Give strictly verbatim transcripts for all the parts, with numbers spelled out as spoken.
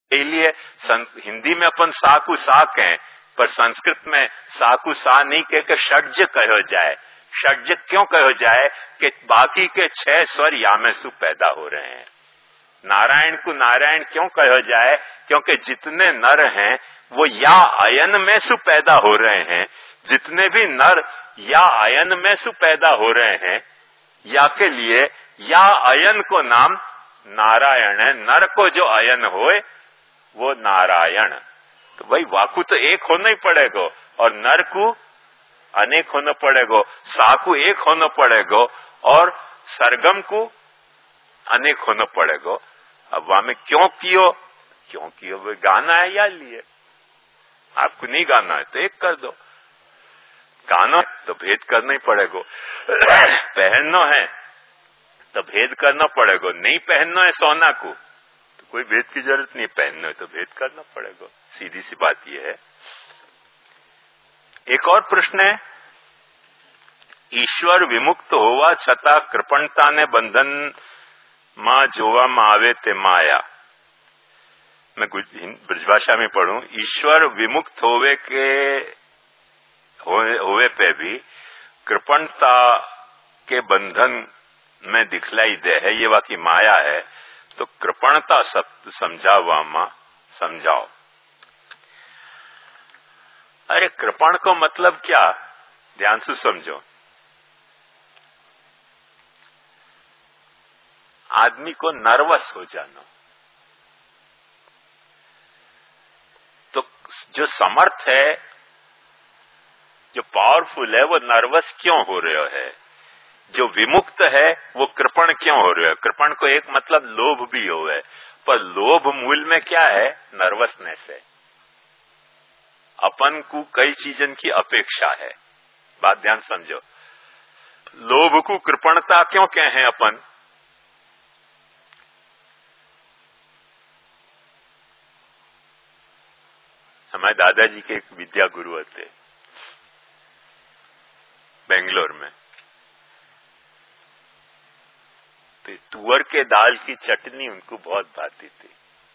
लिए हिंदी में अपन साकु सा कहें, पर संस्कृत में साकु सा नहीं कह के षड्ज कहो जाए। षड्ज क्यों कहो जाए कि बाकी के छह स्वर या में सु पैदा हो रहे हैं। नारायण को नारायण क्यों कहो जाए, क्योंकि जितने नर हैं वो या अयन में सु पैदा हो रहे हैं। जितने भी नर या अयन में सु पैदा हो रहे हैं, या के लिए या अयन को नाम नारायण है। नर को जो अयन होए वो नारायण। तो भाई वाकु तो एक होना ही पड़ेगा और नर को अनेक होना पड़ेगा, साकु एक होना पड़ेगा और सरगम को अनेक होना पड़ेगा। अब वहां में क्यों कियो, क्यों कियो वो गाना है या लिए। आपको नहीं गाना है तो एक कर दो, गाना तो भेद करना ही पड़ेगा। पहनना है तो भेद करना पड़ेगा, नहीं पहनना है सोना को तो कोई भेद की जरूरत नहीं, पहनना है तो भेद करना पड़ेगा। सीधी सी बात यह है। एक और प्रश्न है, ईश्वर विमुक्त होवा छता कृपणता ने बंधन मां जोवा मां आवे ते माया। मैं ब्रजभाषा में पढ़ूं, ईश्वर विमुक्त होवे के होवे पे भी कृपणता के बंधन में दिखलाई दे है, ये वाकी माया है। तो कृपणता शब्द समझावा मां समझाओ। अरे कृपण को मतलब क्या, ध्यान से समझो। आदमी को नर्वस हो जाना। तो जो समर्थ है, जो पावरफुल है, वो नर्वस क्यों हो रहा है। जो विमुक्त है वो कृपण क्यों हो रहा है। कृपण को एक मतलब लोभ भी हो है, पर लोभ मूल में क्या है, नर्वसनेस है। अपन को कई चीजन की अपेक्षा है। बात ध्यान समझो। लोभ को कृपणता क्यों कहे हैं अपन। हमारे दादाजी के एक विद्या गुरु थे बेंगलोर में। तो तुअर के दाल की चटनी उनको बहुत भाती थी।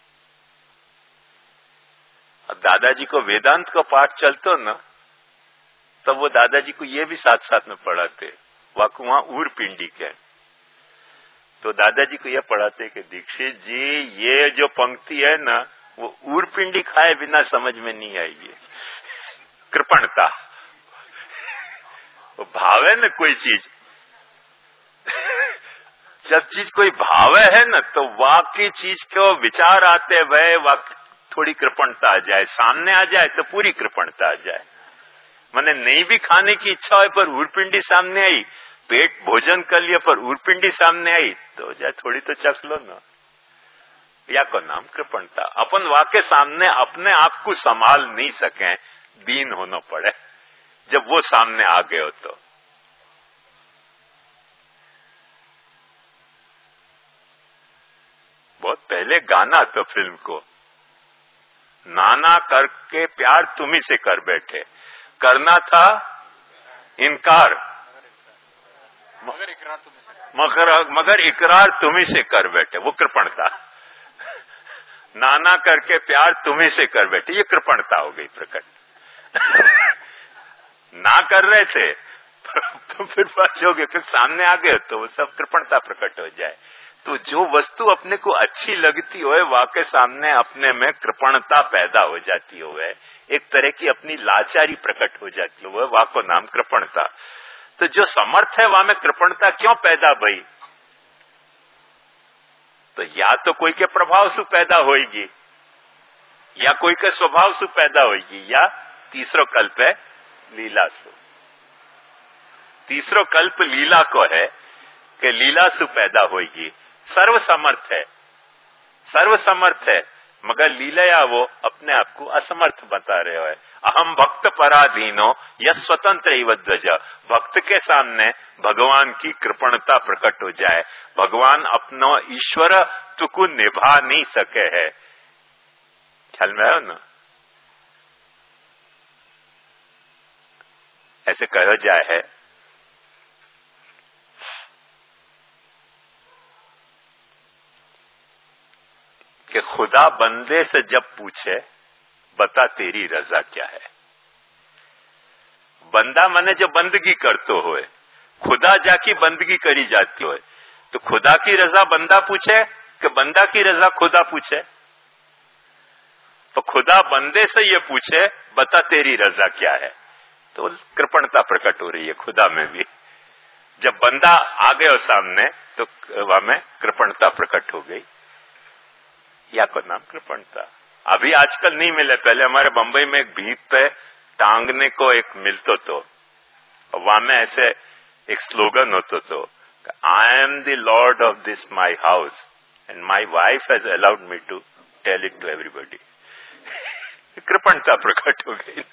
अब दादाजी को वेदांत का पाठ चलतो ना, तब वो दादाजी को ये भी साथ साथ में पढ़ाते, वहां ऊर पिंडी के। तो दादाजी को यह पढ़ाते कि दीक्षित जी ये जो पंक्ति है ना, वो ऊर पिंडी खाए बिना समझ में नहीं आएगी। कृपणता, वो भाव है ना कोई चीज, जब चीज कोई भाव है ना तो वाकई चीज को विचार आते हुए वाकई थोड़ी कृपणता आ जाए, सामने आ जाए तो पूरी कृपणता आ जाए। मैंने नहीं भी खाने की इच्छा हो पर ऊरपिंडी सामने आई, पेट भोजन कर लिया पर ऊरपिंडी सामने आई तो जाए थोड़ी तो चख लो ना। या को नाम कृपणता। अपन वाकई सामने अपने आप को संभाल नहीं सके, दीन होना पड़े जब वो सामने आ गए हो। तो बहुत पहले गाना तो फिल्म को, नाना करके प्यार तुम्ही से कर बैठे, करना था इनकार मगर इकरार तुम्ही से मगर मगर इकरार तुम्ही से कर बैठे, वो कृपणता। नाना करके प्यार तुम्ही से कर बैठे, ये कृपणता हो गई प्रकट। ना कर रहे थे तो फिर बचोगे, फिर सामने आ गए तो वो सब कृपणता प्रकट हो जाए। तो जो वस्तु अपने को अच्छी लगती हो वाकई सामने अपने में कृपणता पैदा हो जाती हो, एक तरह की अपनी लाचारी प्रकट हो जाती हो, वह को नाम कृपणता। तो जो समर्थ है वहां में कृपणता क्यों पैदा भई। तो या तो कोई के प्रभाव से पैदा होगी, या कोई के स्वभाव से पैदा होगी, या तीसरो कल्प है लीला से। तीसरो कल्प लीला को है कि लीला से पैदा होगी। सर्व समर्थ है, सर्व समर्थ है, मगर लीला वो अपने आप को असमर्थ बता रहे हो। अहम भक्त पराधीनो यह स्वतंत्र ही ध्वज। भक्त के सामने भगवान की कृपणता प्रकट हो जाए, भगवान अपनो ईश्वर को निभा नहीं सके है। ख्याल में आयो ना। ऐसे कहा जाए है कि खुदा बंदे से जब पूछे बता तेरी रजा क्या है। बंदा मने जो बंदगी करतो होए, खुदा जाकी बंदगी करी जाती होए, तो खुदा की रजा बंदा पूछे कि बंदा की रजा खुदा पूछे? तो खुदा बंदे से ये पूछे बता तेरी रजा क्या है, तो कृपणता प्रकट हो रही है खुदा में भी। जब बंदा आ गया सामने तो वहां में कृपणता प्रकट हो गई। या को नाम कृपणता अभी आजकल नहीं मिले, पहले हमारे बंबई में एक भीत पे टांगने को एक मिलतो तो, वहां में ऐसे एक स्लोगन होतो तो, I am the lord of this my house and my wife has allowed me to tell it to everybody. कृपणता प्रकट हो गई।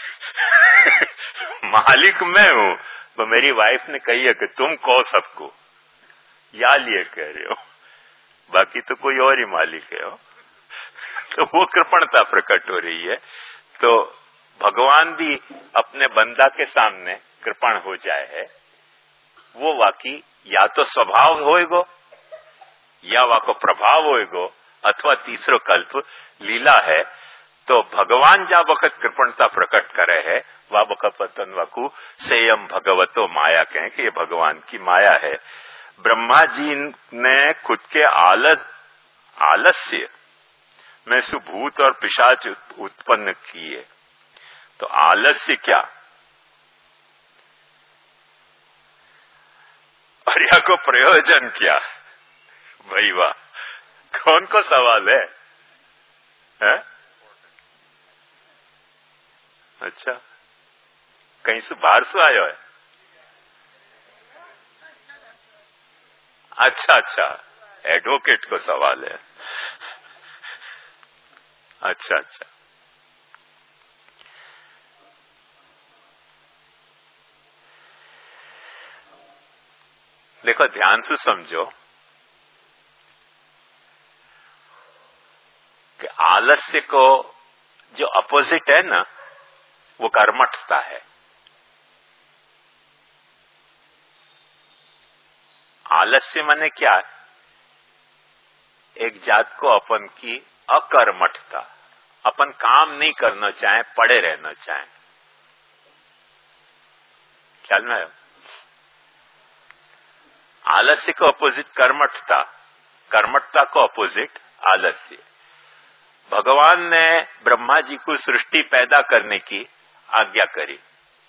मालिक मैं हूं, तो मेरी वाइफ ने कही है कि तुम कहो सबको, या लिए कह रहे हो, बाकी तो कोई और ही मालिक है हो। तो वो कृपणता प्रकट हो रही है। तो भगवान भी अपने बंदा के सामने कृपण हो जाए है, वो वाकई या तो स्वभाव होएगो या वाको प्रभाव होएगो, अथवा तीसरो कल्प लीला है। तो भगवान जा वक्त कृपणता प्रकट करे है, वा वक्त पतन वाकू सेयम भगवतो माया कहें कि ये भगवान की माया है। ब्रह्मा जी ने खुद के आलस आलस्य में सुभूत और पिशाच उत्पन्न किए। तो आलस्य क्या और या को प्रयोजन क्या? भाई वाह, कौन को सवाल है, है? अच्छा, कहीं से बाहर से आयो है? अच्छा अच्छा, एडवोकेट को सवाल है। अच्छा अच्छा, देखो ध्यान से समझो कि आलस्य को जो अपोजिट है ना, वो कर्मठता है। आलस्य माने क्या है? एक जात को अपन की अकर्मठता, अपन काम नहीं करना चाहे, पड़े रहना चाहे। ख्याल में है? आलस्य को अपोजिट कर्मठता, कर्मठता को अपोजिट आलस्य। भगवान ने ब्रह्मा जी को सृष्टि पैदा करने की आज्ञा करी,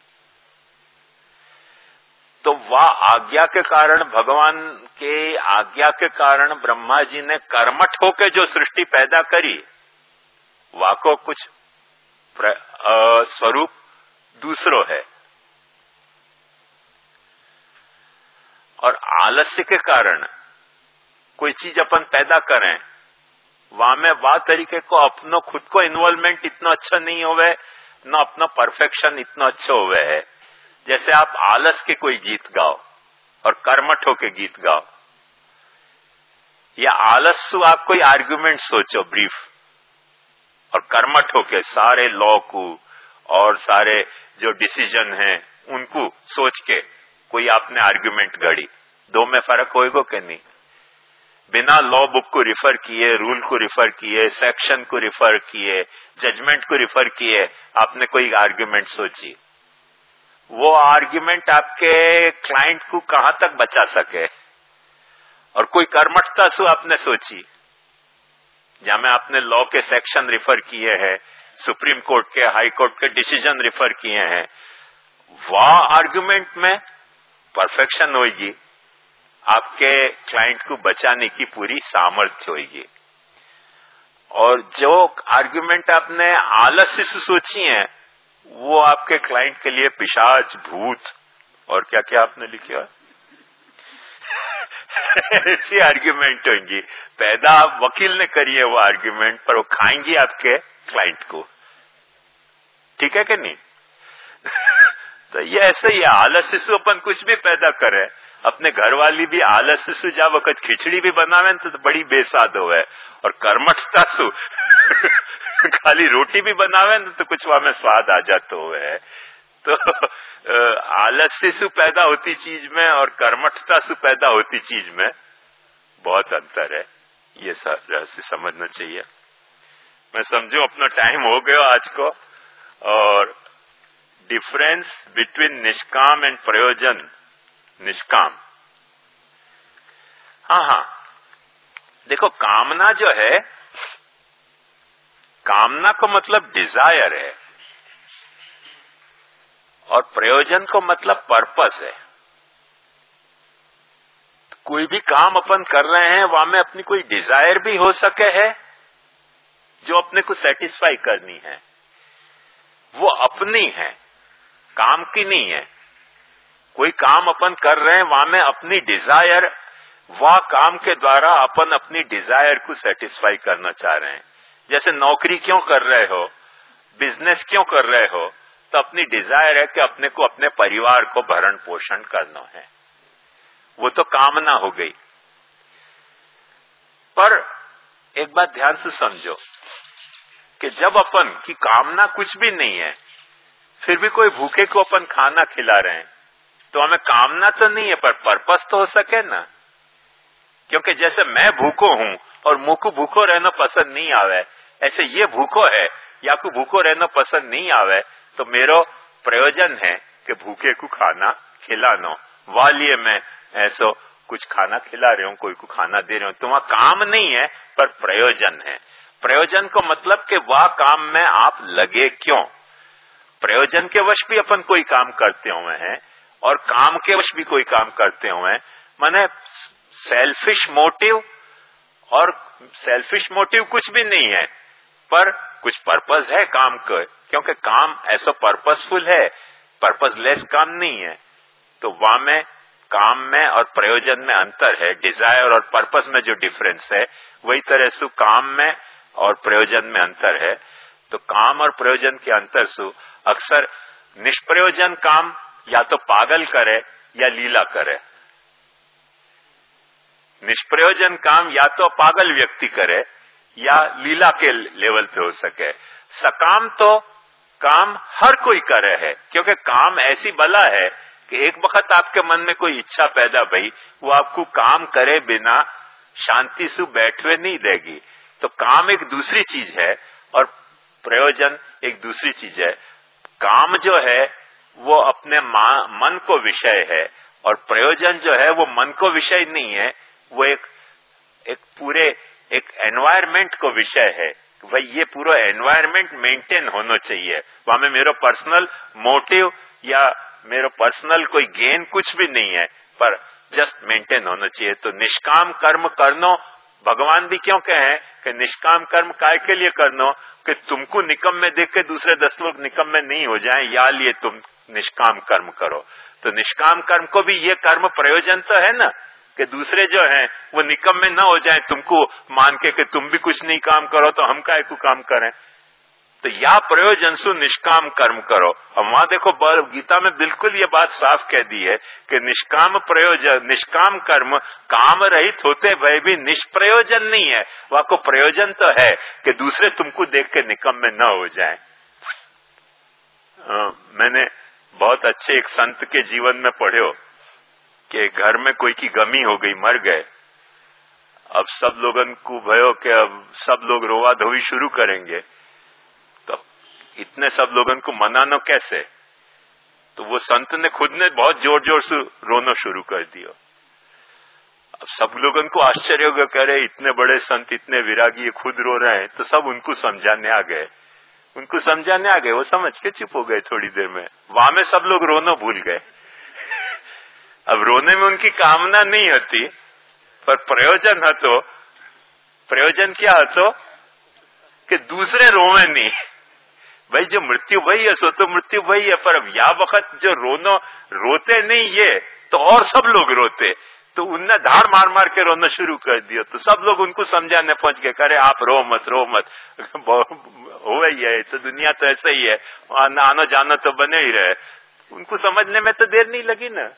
तो वह आज्ञा के कारण, भगवान के आज्ञा के कारण ब्रह्मा जी ने कर्मठ होकर जो सृष्टि पैदा करी, वाको कुछ स्वरूप दूसरो है। और आलस्य के कारण कोई चीज अपन पैदा करें, वहां में वाह तरीके को अपनो खुद को इन्वॉल्वमेंट इतना अच्छा नहीं होवे, न अपना परफेक्शन इतना अच्छा होवे है। जैसे आप आलस के कोई गीत गाओ और कर्मठ होके गीत गाओ, या आलस आप कोई आर्ग्यूमेंट सोचो ब्रीफ, और कर्मठ होके सारे लॉ को और सारे जो डिसीजन हैं उनको सोच के कोई आपने आर्ग्यूमेंट गढ़ी, दो में फर्क होएगा कि नहीं? बिना लॉ बुक को रिफर किए, रूल को रिफर किए, सेक्शन को रिफर किए, जजमेंट को रिफर किए, आपने कोई आर्ग्यूमेंट सोची, वो आर्ग्यूमेंट आपके क्लाइंट को कहां तक बचा सके? और कोई कर्मठता से आपने सोची, जहां में आपने लॉ के सेक्शन रिफर किए हैं, सुप्रीम कोर्ट के, हाई कोर्ट के डिसीजन रिफर किए हैं, वह आर्ग्यूमेंट में परफेक्शन होगी, आपके क्लाइंट को बचाने की पूरी सामर्थ्य होगी। और जो आर्ग्यूमेंट आपने आलस्य से सोची है, वो आपके क्लाइंट के लिए पिशाच, भूत और क्या क्या आपने लिखा ऐसी आर्ग्यूमेंट होंगी। पैदा आप वकील ने करी है वो आर्ग्यूमेंट, पर वो खाएंगी आपके क्लाइंट को। ठीक है कि नहीं? तो ये ऐसे ही आलस्य से अपन कुछ भी पैदा करे, अपने घर वाली भी आलस्य से जा वक्त खिचड़ी भी बनावे तो बड़ी बेसाद होवे, और कर्मठता सु खाली रोटी भी बनावे तो कुछ वहां में स्वाद आ जाता हुए। तो आलस्य से पैदा होती चीज में और कर्मठता से पैदा होती चीज में बहुत अंतर है। ये रहस्य समझना चाहिए। मैं समझू अपना टाइम हो गया आज को। और डिफरेंस बिटवीन निष्काम एंड प्रयोजन। निष्काम, हाँ हाँ देखो, कामना जो है, कामना को मतलब डिजायर है, और प्रयोजन को मतलब पर्पस है। कोई भी काम अपन कर रहे हैं वहां में अपनी कोई डिजायर भी हो सके है जो अपने को सेटिस्फाई करनी है, वो अपनी है, काम की नहीं है। कोई काम अपन कर रहे हैं वहां में अपनी डिजायर, वह काम के द्वारा अपन अपनी डिजायर को सेटिस्फाई करना चाह रहे हैं। जैसे नौकरी क्यों कर रहे हो, बिजनेस क्यों कर रहे हो, तो अपनी डिजायर है कि अपने को अपने परिवार को भरण पोषण करना है, वो तो कामना हो गई। पर एक बात ध्यान से समझो कि जब अपन की कामना कुछ भी नहीं है, फिर भी कोई भूखे को अपन खाना खिला रहे हैं, तो हमें कामना तो नहीं है पर पर्पस तो हो सके ना। क्योंकि जैसे मैं भूखो हूं और मुझ को भूखो रहना पसंद नहीं आवे, ऐसे ये भूखो है या को भूखो रहना पसंद नहीं आवे, तो मेरा प्रयोजन है कि भूखे को खाना खिलाना, वालिए मैं ऐसो कुछ खाना खिला रहे हूं, कोई को खाना दे रहे हूं, तो वहां काम नहीं है पर प्रयोजन है। प्रयोजन को मतलब कि वह काम में आप लगे क्यों। प्रयोजन के वश भी अपन कोई काम करते हुए हैं और काम के वश भी कोई काम करते हुए हैं, माने सेल्फिश मोटिव, और सेल्फिश मोटिव कुछ भी नहीं है पर कुछ पर्पस है काम का, क्योंकि काम ऐसा पर्पसफुल है, पर्पसलेस काम नहीं है। तो वहां में काम में और प्रयोजन में अंतर है, डिजायर और पर्पस में जो डिफरेंस है वही तरह से काम में और प्रयोजन में अंतर है। तो काम और प्रयोजन के अंतर से अक्सर निष्प्रयोजन काम या तो पागल करे या लीला करे। निष्प्रयोजन काम या तो पागल व्यक्ति करे या लीला के लेवल पे हो सके। सकाम तो काम हर कोई करे है, क्योंकि काम ऐसी बला है कि एक वक्त आपके मन में कोई इच्छा पैदा भई, वो आपको काम करे बिना शांति से बैठवे नहीं देगी। तो काम एक दूसरी चीज है और प्रयोजन एक दूसरी चीज है। काम जो है वो अपने मन को विषय है और प्रयोजन जो है वो मन को विषय नहीं है, वो एक एक पूरे एक एनवायरमेंट को विषय है। भाई ये पूरा एनवायरमेंट मेंटेन होना चाहिए, वहां में मेरा पर्सनल मोटिव या मेरा पर्सनल कोई गेन कुछ भी नहीं है, पर जस्ट मेंटेन होना चाहिए। तो निष्काम कर्म करनो, भगवान भी क्यों कहे कि निष्काम कर्म काय के लिए करनो, कि तुमको निकम में देख के दूसरे दस लोग निकम में नहीं हो जाएं, या लिए तुम निष्काम कर्म करो। तो निष्काम कर्म को भी ये कर्म प्रयोजन तो है ना, कि दूसरे जो हैं वो निकम में न हो जाएं, तुमको मान के कि तुम भी कुछ नहीं काम करो तो हम काय को काम करें। तो या प्रयोजन से निष्काम कर्म करो। और वहां देखो गीता में बिल्कुल ये बात साफ कह दी है कि निष्काम प्रयोजन, निष्काम कर्म काम रहित होते भय भी निष्प्रयोजन नहीं है, वहां को प्रयोजन तो है कि दूसरे तुमको देख के निकम में न हो जाए। मैंने बहुत अच्छे एक संत के जीवन में पढ़ो कि घर में कोई की गमी हो गई, मर गए। अब सब लोगन को भयो कि अब सब लोग रोवा धोवी शुरू करेंगे, तो इतने सब लोगन को मनाना कैसे। तो वो संत ने खुद ने बहुत जोर जोर से रोना शुरू कर दिया। अब सब लोगन को आश्चर्य होगा, कह रहे इतने बड़े संत, इतने विरागी खुद रो रहे हैं। तो सब उनको समझाने आ गए, उनको समझाने आ गए, वो समझ के चुप हो गए। थोड़ी देर में वहां में सब लोग रोना भूल गए। अब रोने में उनकी कामना नहीं होती, पर प्रयोजन है। तो प्रयोजन क्या है तो कि दूसरे रोवे नहीं। भाई जो मृत्यु वही है सो तो मृत्यु वही है, पर अब या वक्त जो रोनो रोते नहीं ये तो और सब लोग रोते, तो उनने धार मार मार के रोना शुरू कर दिया। तो सब लोग उनको समझाने पहुंच गए, करे आप रो मत रो मत, हो ही है तो दुनिया तो ऐसा ही है, आना जाना तो बने ही रहे। उनको समझने में तो देर नहीं लगी ना,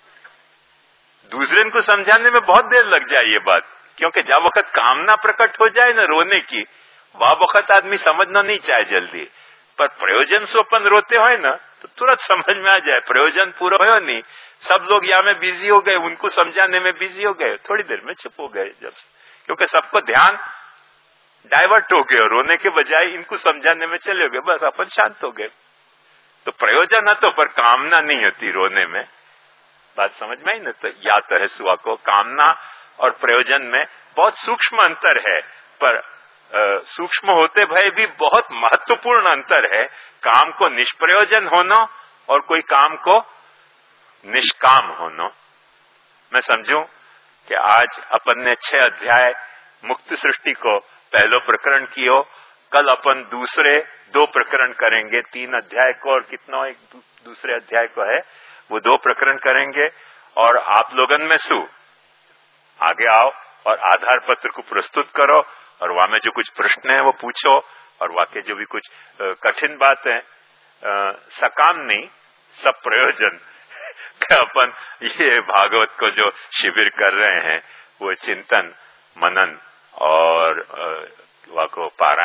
दूसरे को समझाने में बहुत देर लग जाए ये बात। क्योंकि जब वक्त कामना प्रकट हो जाए ना रोने की, वह वक्त आदमी समझना नहीं चाहे जल्दी, पर प्रयोजन से अपन रोते हो ना तो तुरंत समझ में आ जाए प्रयोजन पूरा हो नहीं। सब लोग यहाँ में बिजी हो गए, उनको समझाने में बिजी हो गए, थोड़ी देर में चुप हो गए। जब क्योंकि सबको ध्यान डाइवर्ट हो गया, रोने के बजाय इनको समझाने में चले गए, बस अपन शांत हो गए। तो प्रयोजन है तो पर कामना नहीं होती रोने में। बात समझ में आई ना? तो या तो है सुआ को कामना और प्रयोजन में बहुत सूक्ष्म अंतर है, पर सूक्ष्म होते भय भी बहुत महत्वपूर्ण अंतर है। काम को निष्प्रयोजन होना और कोई काम को निष्काम होना। मैं समझूं कि आज अपन ने छह अध्याय मुक्त सृष्टि को पहलो प्रकरण कियो, कल अपन दूसरे दो प्रकरण करेंगे, तीन अध्याय को और कितना एक दू, दूसरे अध्याय को है वो दो प्रकरण करेंगे। और आप लोगन में सु आगे आओ और आधार पत्र को प्रस्तुत करो और वहां में जो कुछ प्रश्न है वो पूछो, और वाकई जो भी कुछ कठिन बात है सकाम नहीं सब प्रयोजन अपन ये भागवत को जो शिविर कर रहे हैं वो चिंतन मनन और वाको पारायण